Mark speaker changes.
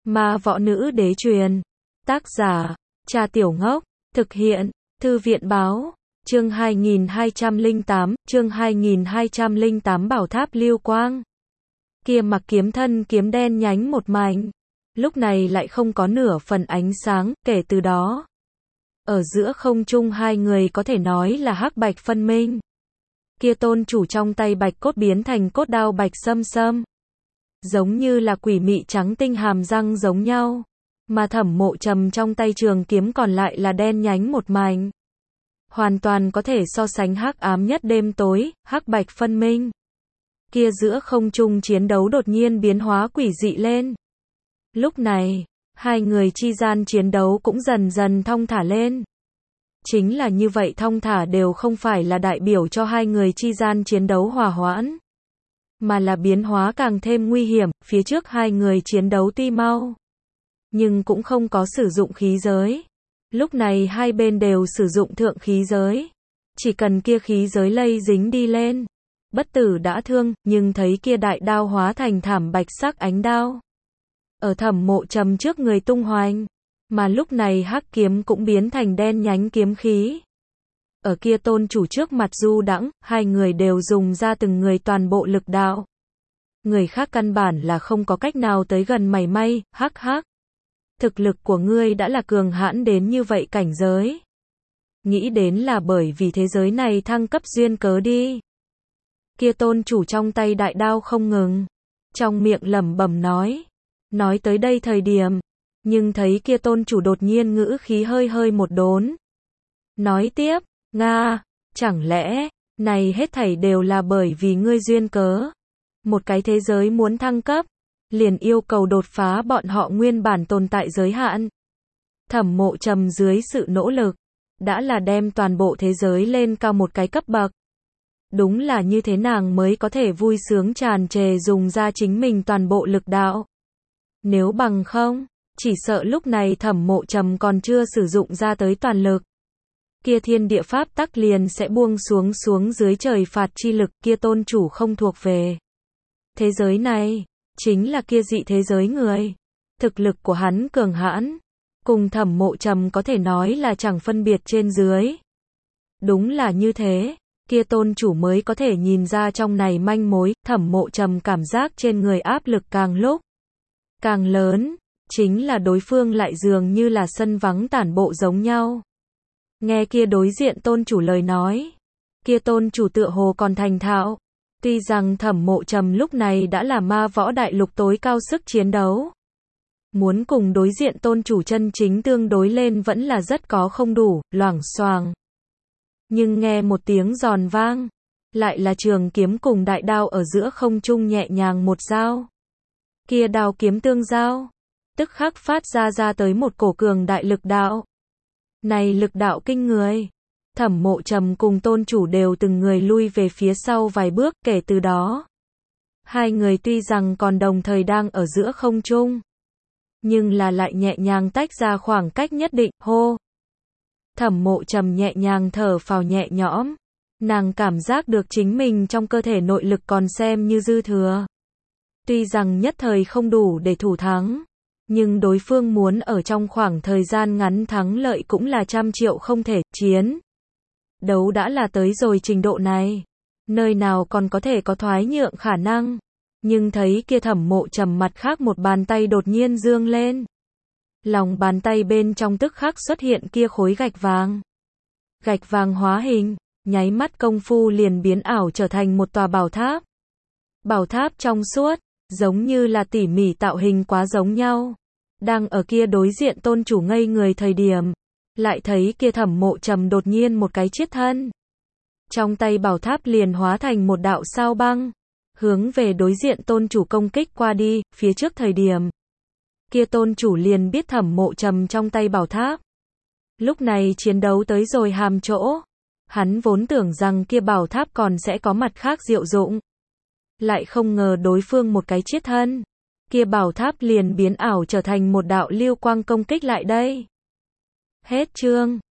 Speaker 1: Ma võ nữ đế truyền. Tác giả, Cha Tiểu Ngốc. Thực hiện, Thư viện báo. Chương 2208 Bảo tháp lưu quang. Kia mặc kiếm thân kiếm đen nhánh một mảnh. Lúc này lại không có nửa phần ánh sáng, kể từ đó. Ở giữa không trung hai người có thể nói là hắc bạch phân minh. Kia tôn chủ trong tay bạch cốt biến thành cốt đao bạch sâm sâm. Giống như là quỷ mị trắng tinh hàm răng giống nhau. Mà Thẩm Mộ Trầm trong tay trường kiếm còn lại là đen nhánh một mảnh. Hoàn toàn có thể so sánh hắc ám nhất đêm tối, hắc bạch phân minh. Kia giữa không trung chiến đấu đột nhiên biến hóa quỷ dị lên. Lúc này, hai người chi gian chiến đấu cũng dần dần thong thả lên. Chính là như vậy thong thả đều không phải là đại biểu cho hai người chi gian chiến đấu hòa hoãn. Mà là biến hóa càng thêm nguy hiểm, phía trước hai người chiến đấu tuy mau. Nhưng cũng không có sử dụng khí giới. Lúc này hai bên đều sử dụng thượng khí giới. Chỉ cần kia khí giới lây dính đi lên. Bất tử đã thương, nhưng thấy kia đại đao hóa thành thảm bạch sắc ánh đao. Ở Thẩm Mộ Trầm trước người tung hoành. Mà lúc này hắc kiếm cũng biến thành đen nhánh kiếm khí. Ở kia tôn chủ trước mặt du đãng, hai người đều dùng ra từng người toàn bộ lực đạo. Người khác căn bản là không có cách nào tới gần mảy may, hắc hắc. Thực lực của ngươi đã là cường hãn đến như vậy cảnh giới. Nghĩ đến là bởi vì thế giới này thăng cấp duyên cớ đi. Kia tôn chủ trong tay đại đao không ngừng. Trong miệng lẩm bẩm nói. Nói tới đây thời điểm. Nhưng thấy kia tôn chủ đột nhiên ngữ khí hơi hơi một đốn. Nói tiếp, Nga, chẳng lẽ, này hết thảy đều là bởi vì ngươi duyên cớ. Một cái thế giới muốn thăng cấp, liền yêu cầu đột phá bọn họ nguyên bản tồn tại giới hạn. Thẩm Mộ Trầm dưới sự nỗ lực, đã là đem toàn bộ thế giới lên cao một cái cấp bậc. Đúng là như thế nàng mới có thể vui sướng tràn trề dùng ra chính mình toàn bộ lực đạo. Nếu bằng không, chỉ sợ lúc này Thẩm Mộ Trầm còn chưa sử dụng ra tới toàn lực. Kia thiên địa pháp tắc liền sẽ buông xuống dưới trời phạt chi lực, kia tôn chủ không thuộc về thế giới này, chính là kia dị thế giới người. Thực lực của hắn cường hãn, cùng Thẩm Mộ Trầm có thể nói là chẳng phân biệt trên dưới. Đúng là như thế, kia tôn chủ mới có thể nhìn ra trong này manh mối. Thẩm Mộ Trầm cảm giác trên người áp lực càng lúc càng lớn, chính là đối phương lại dường như là sân vắng tản bộ giống nhau. Nghe kia đối diện tôn chủ lời nói, kia tôn chủ tựa hồ còn thành thạo. Tuy rằng Thẩm Mộ Trầm lúc này đã là ma võ đại lục tối cao sức chiến đấu. Muốn cùng đối diện tôn chủ chân chính tương đối lên vẫn là rất có không đủ, loảng xoảng. Nhưng nghe một tiếng giòn vang, lại là trường kiếm cùng đại đao ở giữa không trung nhẹ nhàng một dao. Kia đao kiếm tương giao, tức khắc phát ra tới một cổ cường đại lực đạo. Này lực đạo kinh người. Thẩm Mộ Trầm cùng tôn chủ đều từng người lui về phía sau vài bước, kể từ đó. Hai người tuy rằng còn đồng thời đang ở giữa không trung, nhưng là lại nhẹ nhàng tách ra khoảng cách nhất định, hô. Thẩm Mộ Trầm nhẹ nhàng thở phào nhẹ nhõm. Nàng cảm giác được chính mình trong cơ thể nội lực còn xem như dư thừa. Tuy rằng nhất thời không đủ để thủ thắng, nhưng đối phương muốn ở trong khoảng thời gian ngắn thắng lợi cũng là 100 triệu không thể. Chiến đấu đã là tới rồi trình độ này, nơi nào còn có thể có thoái nhượng khả năng. Nhưng thấy kia Thẩm Mộ Trầm mặt khác một bàn tay đột nhiên dương lên. Lòng bàn tay bên trong tức khắc xuất hiện kia khối gạch vàng. Gạch vàng hóa hình, nháy mắt công phu liền biến ảo trở thành một tòa bảo tháp. Bảo tháp trong suốt, giống như là tỉ mỉ tạo hình quá giống nhau. Đang ở kia đối diện tôn chủ ngây người thời điểm, lại thấy kia Thẩm Mộ Trầm đột nhiên một cái chiết thân. Trong tay bảo tháp liền hóa thành một đạo sao băng, hướng về đối diện tôn chủ công kích qua đi. Phía trước thời điểm, kia tôn chủ liền biết Thẩm Mộ Trầm trong tay bảo tháp. Lúc này chiến đấu tới rồi hàm chỗ, hắn vốn tưởng rằng kia bảo tháp còn sẽ có mặt khác diệu dụng. Lại không ngờ đối phương một cái chiết thân, kia bảo tháp liền biến ảo trở thành một đạo lưu quang công kích lại đây. Hết chương.